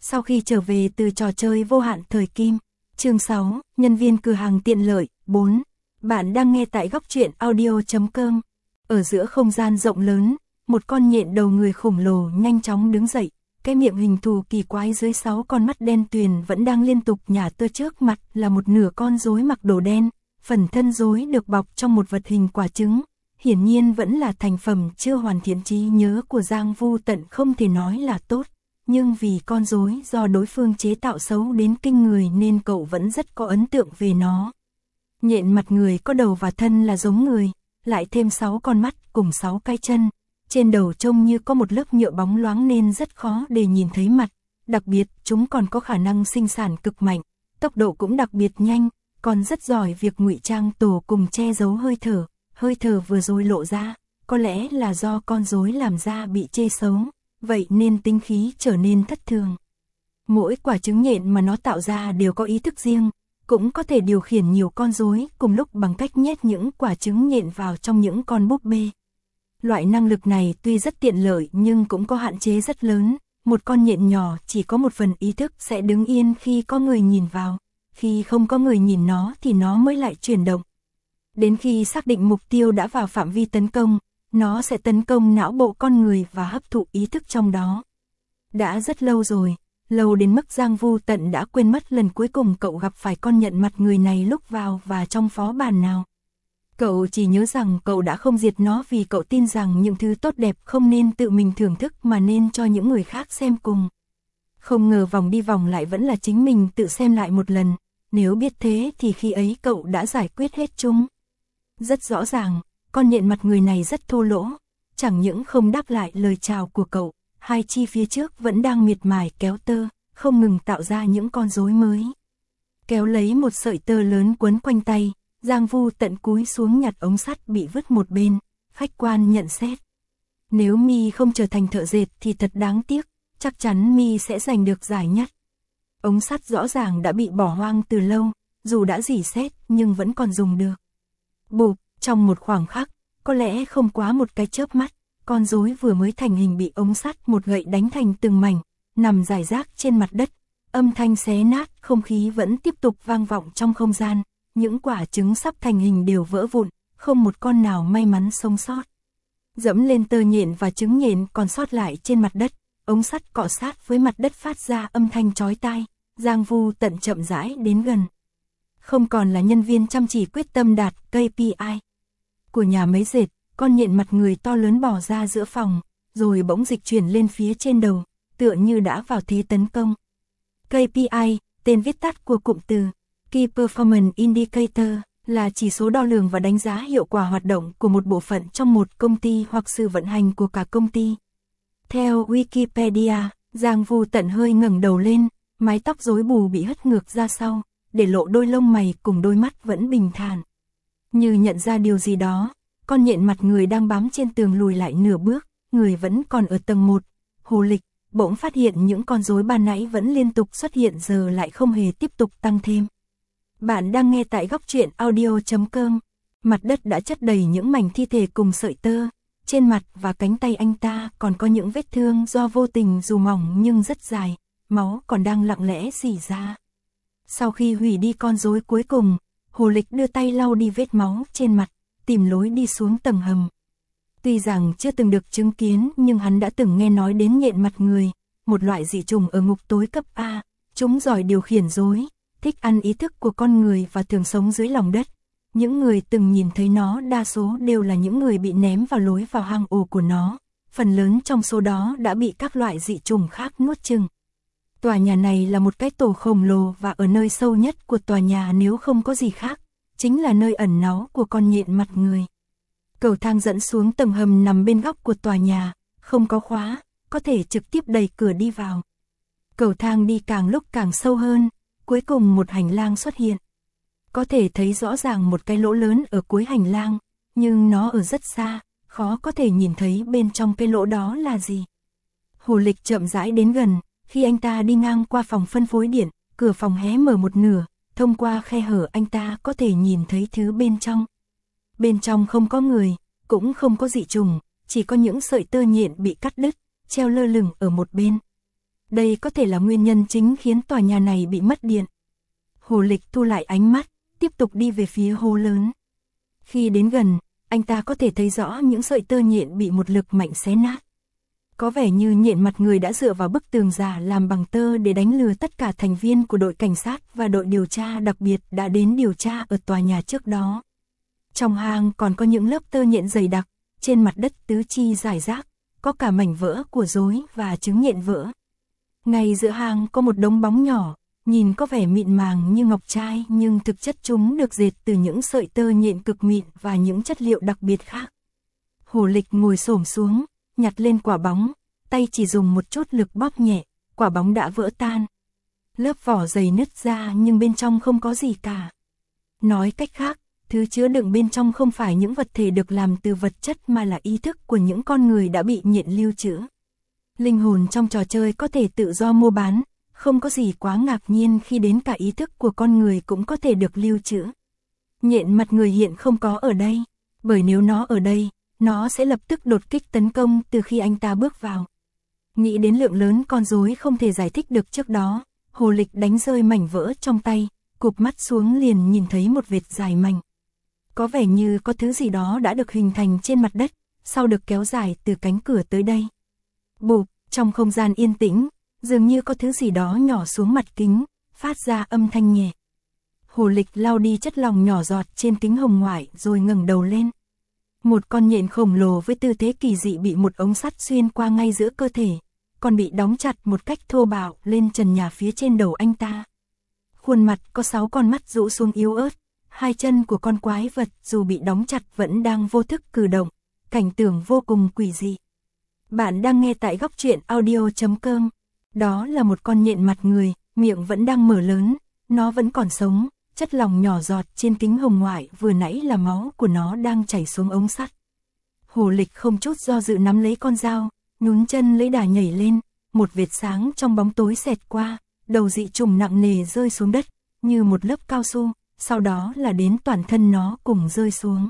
Sau khi trở về từ trò chơi vô hạn thời kim. Chương 6, nhân viên cửa hàng tiện lợi. 4. Bạn đang nghe tại góc truyện audio.com. Ở giữa không gian rộng lớn, một con nhện đầu người khổng lồ nhanh chóng đứng dậy. Cái miệng hình thù kỳ quái dưới 6 con mắt đen tuyền vẫn đang liên tục nhả tơ, trước mặt là một nửa con rối mặc đồ đen, phần thân rối được bọc trong một vật hình quả trứng. Hiển nhiên vẫn là thành phẩm chưa hoàn thiện, trí nhớ của Giang Vu Tận không thể nói là tốt. Nhưng vì con rối do đối phương chế tạo xấu đến kinh người nên cậu vẫn rất có ấn tượng về nó. Nhện mặt người có đầu và thân là giống người, lại thêm 6 con mắt cùng 6 cái chân. Trên đầu trông như có một lớp nhựa bóng loáng nên rất khó để nhìn thấy mặt. Đặc biệt chúng còn có khả năng sinh sản cực mạnh, tốc độ cũng đặc biệt nhanh, còn rất giỏi việc ngụy trang tổ cùng che giấu hơi thở. Hơi thở vừa rồi lộ ra, có lẽ là do con rối làm ra bị chê xấu, vậy nên tinh khí trở nên thất thường. Mỗi quả trứng nhện mà nó tạo ra đều có ý thức riêng, cũng có thể điều khiển nhiều con rối cùng lúc bằng cách nhét những quả trứng nhện vào trong những con búp bê. Loại năng lực này tuy rất tiện lợi nhưng cũng có hạn chế rất lớn. Một con nhện nhỏ chỉ có một phần ý thức sẽ đứng yên khi có người nhìn vào, khi không có người nhìn nó thì nó mới lại chuyển động. Đến khi xác định mục tiêu đã vào phạm vi tấn công, nó sẽ tấn công não bộ con người và hấp thụ ý thức trong đó. Đã rất lâu rồi, lâu đến mức Giang Vu Tận đã quên mất lần cuối cùng cậu gặp phải con nhện mặt người này lúc vào và trong phó bản nào. Cậu chỉ nhớ rằng cậu đã không diệt nó vì cậu tin rằng những thứ tốt đẹp không nên tự mình thưởng thức mà nên cho những người khác xem cùng. Không ngờ vòng đi vòng lại vẫn là chính mình tự xem lại một lần, nếu biết thế thì khi ấy cậu đã giải quyết hết chúng. Rất rõ ràng, con nhện mặt người này rất thô lỗ, chẳng những không đáp lại lời chào của cậu, hai chi phía trước vẫn đang miệt mài kéo tơ, không ngừng tạo ra những con rối mới. Kéo lấy một sợi tơ lớn quấn quanh tay, Giang Vu Tận cúi xuống nhặt ống sắt bị vứt một bên, khách quan nhận xét. Nếu mi không trở thành thợ dệt thì thật đáng tiếc, chắc chắn mi sẽ giành được giải nhất. Ống sắt rõ ràng đã bị bỏ hoang từ lâu, dù đã rỉ sét nhưng vẫn còn dùng được. Bụp, trong một khoảng khắc, có lẽ không quá một cái chớp mắt, con rối vừa mới thành hình bị ống sắt một gậy đánh thành từng mảnh, nằm rải rác trên mặt đất. Âm thanh xé nát, không khí vẫn tiếp tục vang vọng trong không gian. Những quả trứng sắp thành hình đều vỡ vụn, không một con nào may mắn sống sót. Dẫm lên tơ nhện và trứng nhện còn sót lại trên mặt đất, ống sắt cọ sát với mặt đất phát ra âm thanh chói tai. Giang Vu Tận chậm rãi đến gần. Không còn là nhân viên chăm chỉ quyết tâm đạt KPI của nhà máy dệt, con nhện mặt người to lớn bò ra giữa phòng, rồi bỗng dịch chuyển lên phía trên đầu, tựa như đã vào thế tấn công. KPI, tên viết tắt của cụm từ Key Performance Indicator, là chỉ số đo lường và đánh giá hiệu quả hoạt động của một bộ phận trong một công ty hoặc sự vận hành của cả công ty. Theo Wikipedia, Giang Vu Tận hơi ngẩng đầu lên, mái tóc rối bù bị hất ngược ra sau, để lộ đôi lông mày cùng đôi mắt vẫn bình thản. Như nhận ra điều gì đó, con nhện mặt người đang bám trên tường lùi lại nửa bước, người vẫn còn ở tầng 1. Hồ Lịch bỗng phát hiện những con rối ban nãy vẫn liên tục xuất hiện giờ lại không hề tiếp tục tăng thêm. Bạn đang nghe tại góc truyện audio.com. Mặt đất đã chất đầy những mảnh thi thể cùng sợi tơ. Trên mặt và cánh tay anh ta còn có những vết thương do vô tình dù mỏng nhưng rất dài. Máu còn đang lặng lẽ rỉ ra. Sau khi hủy đi con rối cuối cùng, Hồ Lịch đưa tay lau đi vết máu trên mặt, tìm lối đi xuống tầng hầm. Tuy rằng chưa từng được chứng kiến nhưng hắn đã từng nghe nói đến nhện mặt người, một loại dị trùng ở ngục tối cấp A. Chúng giỏi điều khiển rối, thích ăn ý thức của con người và thường sống dưới lòng đất. Những người từng nhìn thấy nó đa số đều là những người bị ném vào lối vào hang ổ của nó. Phần lớn trong số đó đã bị các loại dị trùng khác nuốt chửng. Tòa nhà này là một cái tổ khổng lồ và ở nơi sâu nhất của tòa nhà nếu không có gì khác, chính là nơi ẩn náu của con nhện mặt người. Cầu thang dẫn xuống tầng hầm nằm bên góc của tòa nhà, không có khóa, có thể trực tiếp đẩy cửa đi vào. Cầu thang đi càng lúc càng sâu hơn, cuối cùng một hành lang xuất hiện. Có thể thấy rõ ràng một cái lỗ lớn ở cuối hành lang, nhưng nó ở rất xa, khó có thể nhìn thấy bên trong cái lỗ đó là gì. Hồ Lịch chậm rãi đến gần, khi anh ta đi ngang qua phòng phân phối điện, cửa phòng hé mở một nửa, thông qua khe hở anh ta có thể nhìn thấy thứ bên trong. Bên trong không có người, cũng không có dị trùng, chỉ có những sợi tơ nhện bị cắt đứt, treo lơ lửng ở một bên. Đây có thể là nguyên nhân chính khiến tòa nhà này bị mất điện. Hồ Lịch thu lại ánh mắt, tiếp tục đi về phía hố lớn. Khi đến gần, anh ta có thể thấy rõ những sợi tơ nhện bị một lực mạnh xé nát. Có vẻ như nhện mặt người đã dựa vào bức tường giả làm bằng tơ để đánh lừa tất cả thành viên của đội cảnh sát và đội điều tra đặc biệt đã đến điều tra ở tòa nhà trước đó. Trong hang còn có những lớp tơ nhện dày đặc, trên mặt đất tứ chi rải rác, có cả mảnh vỡ của rối và trứng nhện vỡ. Ngay giữa hang có một đống bóng nhỏ, nhìn có vẻ mịn màng như ngọc trai nhưng thực chất chúng được dệt từ những sợi tơ nhện cực mịn và những chất liệu đặc biệt khác. Hồ Lịch ngồi xổm xuống, nhặt lên quả bóng, tay chỉ dùng một chút lực bóp nhẹ, quả bóng đã vỡ tan. Lớp vỏ dày nứt ra nhưng bên trong không có gì cả. Nói cách khác, thứ chứa đựng bên trong không phải những vật thể được làm từ vật chất mà là ý thức của những con người đã bị nhện lưu trữ. Linh hồn trong trò chơi có thể tự do mua bán, không có gì quá ngạc nhiên khi đến cả ý thức của con người cũng có thể được lưu trữ. Nhện mặt người hiện không có ở đây, bởi nếu nó ở đây, nó sẽ lập tức đột kích tấn công từ khi anh ta bước vào. Nghĩ đến lượng lớn con rối không thể giải thích được trước đó, Hồ Lịch đánh rơi mảnh vỡ trong tay, cụp mắt xuống liền nhìn thấy một vệt dài mảnh. Có vẻ như có thứ gì đó đã được hình thành trên mặt đất, sau được kéo dài từ cánh cửa tới đây. Bụp, trong không gian yên tĩnh, dường như có thứ gì đó nhỏ xuống mặt kính, phát ra âm thanh nhẹ. Hồ Lịch lau đi chất lỏng nhỏ giọt trên kính hồng ngoại rồi ngẩng đầu lên. Một con nhện khổng lồ với tư thế kỳ dị bị một ống sắt xuyên qua ngay giữa cơ thể, còn bị đóng chặt một cách thô bạo lên trần nhà phía trên đầu anh ta. Khuôn mặt có 6 con mắt rũ xuống yếu ớt, hai chân của con quái vật dù bị đóng chặt vẫn đang vô thức cử động, cảnh tượng vô cùng quỷ dị. Bạn đang nghe tại Góc Truyện Audio.com. Đó là một con nhện mặt người, miệng vẫn đang mở lớn, nó vẫn còn sống, chất lỏng nhỏ giọt trên kính hồng ngoại vừa nãy là máu của nó đang chảy xuống ống sắt. Hồ Lịch không chút do dự nắm lấy con dao, nhún chân lấy đà nhảy lên, một vệt sáng trong bóng tối xẹt qua, đầu dị trùng nặng nề rơi xuống đất, như một lớp cao su, sau đó là đến toàn thân nó cùng rơi xuống.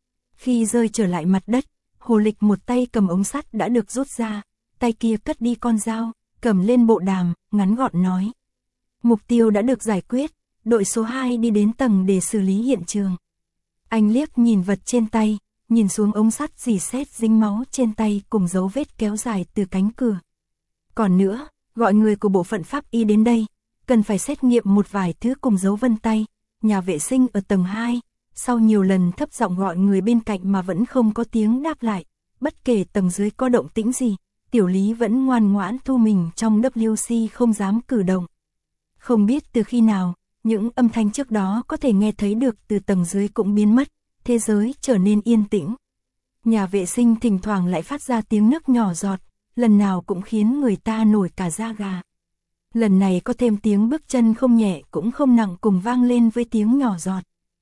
Khi rơi trở lại mặt đất, Hồ Lịch một tay cầm ống sắt đã được rút ra, tay kia cất đi con dao, cầm lên bộ đàm, ngắn gọn nói. Mục tiêu đã được giải quyết, đội số 2 đi đến tầng để xử lý hiện trường. Anh liếc nhìn vật trên tay, nhìn xuống ống sắt rỉ sét dính máu trên tay cùng dấu vết kéo dài từ cánh cửa. Còn nữa, gọi người của bộ phận pháp y đến đây, cần phải xét nghiệm một vài thứ cùng dấu vân tay, nhà vệ sinh ở tầng 2. Sau nhiều lần thấp giọng gọi người bên cạnh mà vẫn không có tiếng đáp lại, bất kể tầng dưới có động tĩnh gì, Tiểu Lý vẫn ngoan ngoãn thu mình trong WC không dám cử động. Không biết từ khi nào, những âm thanh trước đó có thể nghe thấy được từ tầng dưới cũng biến mất, thế giới trở nên yên tĩnh. Nhà vệ sinh thỉnh thoảng lại phát ra tiếng nước nhỏ giọt, lần nào cũng khiến người ta nổi cả da gà. Lần này có thêm tiếng bước chân không nhẹ cũng không nặng cùng vang lên với tiếng nhỏ giọt.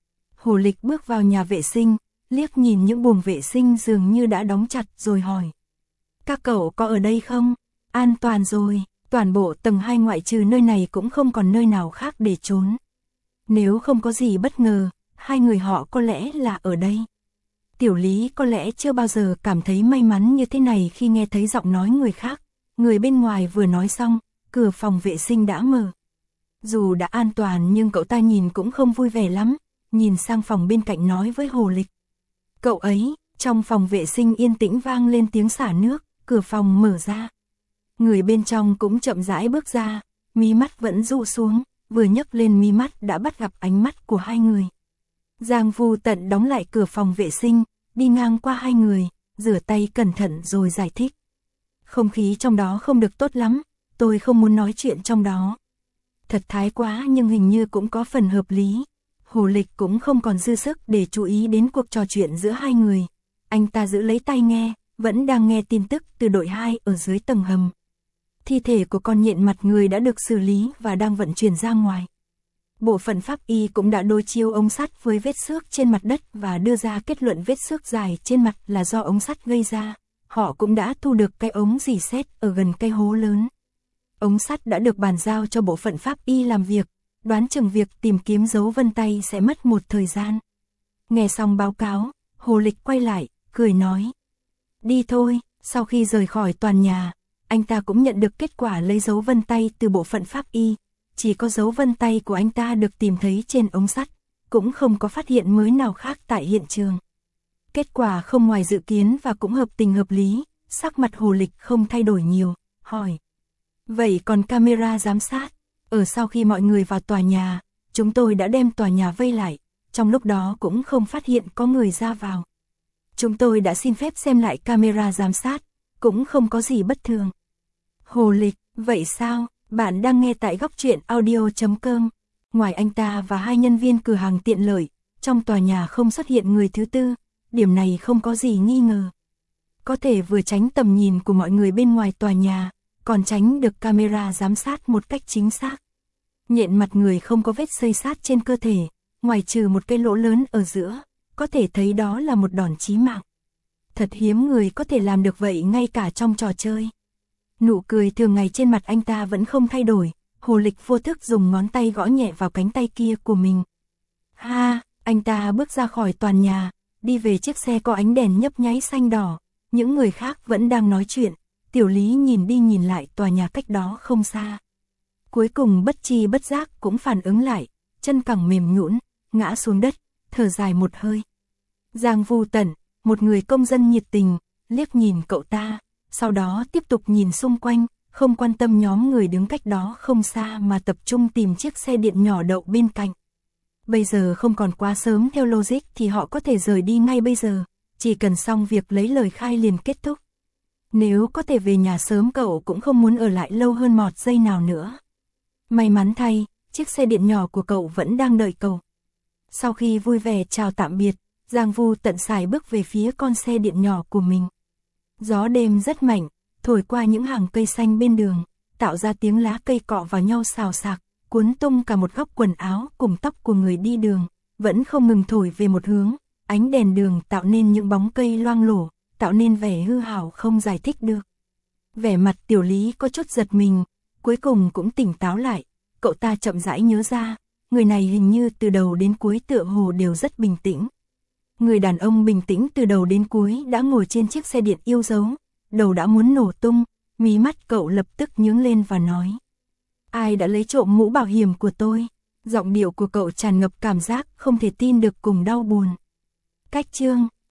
Hồ Lịch bước vào nhà vệ sinh, liếc nhìn những buồng vệ sinh dường như đã đóng chặt rồi hỏi. Các cậu có ở đây không? An toàn rồi, toàn bộ tầng 2 ngoại trừ nơi này cũng không còn nơi nào khác để trốn. Nếu không có gì bất ngờ, hai người họ có lẽ là ở đây. Tiểu Lý có lẽ chưa bao giờ cảm thấy may mắn như thế này khi nghe thấy giọng nói người khác. Người bên ngoài vừa nói xong, cửa phòng vệ sinh đã mở. Dù đã an toàn nhưng cậu ta nhìn cũng không vui vẻ lắm, nhìn sang phòng bên cạnh nói với Hồ Lịch. Cậu ấy, trong phòng vệ sinh yên tĩnh vang lên tiếng xả nước, cửa phòng mở ra. Người bên trong cũng chậm rãi bước ra, mí mắt vẫn dụ xuống, vừa nhấc lên mí mắt đã bắt gặp ánh mắt của hai người. Giang Vu Tận đóng lại cửa phòng vệ sinh, đi ngang qua hai người, rửa tay cẩn thận rồi giải thích. Không khí trong đó không được tốt lắm, tôi không muốn nói chuyện trong đó. Thật thái quá nhưng hình như cũng có phần hợp lý. Hồ Lịch cũng không còn dư sức để chú ý đến cuộc trò chuyện giữa hai người. Anh ta giữ lấy tai nghe, vẫn đang nghe tin tức từ đội 2 ở dưới tầng hầm. Thi thể của con nhện mặt người đã được xử lý và đang vận chuyển ra ngoài. Bộ phận pháp y cũng đã đối chiếu ống sắt với vết xước trên mặt đất và đưa ra kết luận vết xước dài trên mặt là do ống sắt gây ra. Họ cũng đã thu được cái ống rỉ sét ở gần cây hố lớn. Ống sắt đã được bàn giao cho bộ phận pháp y làm việc, đoán chừng việc tìm kiếm dấu vân tay sẽ mất một thời gian. Nghe xong báo cáo, Hồ Lịch quay lại, cười nói. Đi thôi, sau khi rời khỏi toàn nhà, anh ta cũng nhận được kết quả lấy dấu vân tay từ bộ phận pháp y. Chỉ có dấu vân tay của anh ta được tìm thấy trên ống sắt, cũng không có phát hiện mới nào khác tại hiện trường. Kết quả không ngoài dự kiến và cũng hợp tình hợp lý, sắc mặt Hồ Lịch không thay đổi nhiều, hỏi. Vậy còn camera giám sát? Ở sau khi mọi người vào tòa nhà, chúng tôi đã đem tòa nhà vây lại, trong lúc đó cũng không phát hiện có người ra vào. Chúng tôi đã xin phép xem lại camera giám sát, cũng không có gì bất thường. Hồ Lịch, vậy sao? Bạn đang nghe tại góc truyện audio.com. Ngoài anh ta và 2 nhân viên cửa hàng tiện lợi, trong tòa nhà không xuất hiện người thứ tư, điểm này không có gì nghi ngờ. Có thể vừa tránh tầm nhìn của mọi người bên ngoài tòa nhà, còn tránh được camera giám sát một cách chính xác. Nhện mặt người không có vết xây sát trên cơ thể, ngoài trừ một cái lỗ lớn ở giữa, có thể thấy đó là một đòn chí mạng. Thật hiếm người có thể làm được vậy ngay cả trong trò chơi. Nụ cười thường ngày trên mặt anh ta vẫn không thay đổi, Hồ Lịch vô thức dùng ngón tay gõ nhẹ vào cánh tay kia của mình. Ha, anh ta bước ra khỏi tòa nhà, đi về chiếc xe có ánh đèn nhấp nháy xanh đỏ. Những người khác vẫn đang nói chuyện, Tiểu Lý nhìn đi nhìn lại tòa nhà cách đó không xa. Cuối cùng bất tri bất giác cũng phản ứng lại, chân cẳng mềm nhũn, ngã xuống đất, thở dài một hơi. Giang Vu Tẩn, một người công dân nhiệt tình, liếc nhìn cậu ta, sau đó tiếp tục nhìn xung quanh, không quan tâm nhóm người đứng cách đó không xa mà tập trung tìm chiếc xe điện nhỏ đậu bên cạnh. Bây giờ không còn quá sớm theo logic thì họ có thể rời đi ngay bây giờ, chỉ cần xong việc lấy lời khai liền kết thúc. Nếu có thể về nhà sớm cậu cũng không muốn ở lại lâu hơn một giây nào nữa. May mắn thay, chiếc xe điện nhỏ của cậu vẫn đang đợi cậu. Sau khi vui vẻ chào tạm biệt, Giang Vu Tận sải bước về phía con xe điện nhỏ của mình. Gió đêm rất mạnh, thổi qua những hàng cây xanh bên đường, tạo ra tiếng lá cây cọ vào nhau xào xạc, cuốn tung cả một góc quần áo cùng tóc của người đi đường, vẫn không ngừng thổi về một hướng. Ánh đèn đường tạo nên những bóng cây loang lổ, tạo nên vẻ hư hảo không giải thích được. Vẻ mặt Tiểu Lý có chút giật mình, cuối cùng cũng tỉnh táo lại, cậu ta chậm rãi nhớ ra, người này hình như từ đầu đến cuối tựa hồ đều rất bình tĩnh. Người đàn ông bình tĩnh từ đầu đến cuối đã ngồi trên chiếc xe điện yêu dấu, đầu đã muốn nổ tung, mí mắt cậu lập tức nhướng lên và nói. Ai đã lấy trộm mũ bảo hiểm của tôi? Giọng điệu của cậu tràn ngập cảm giác không thể tin được cùng đau buồn. Cách chương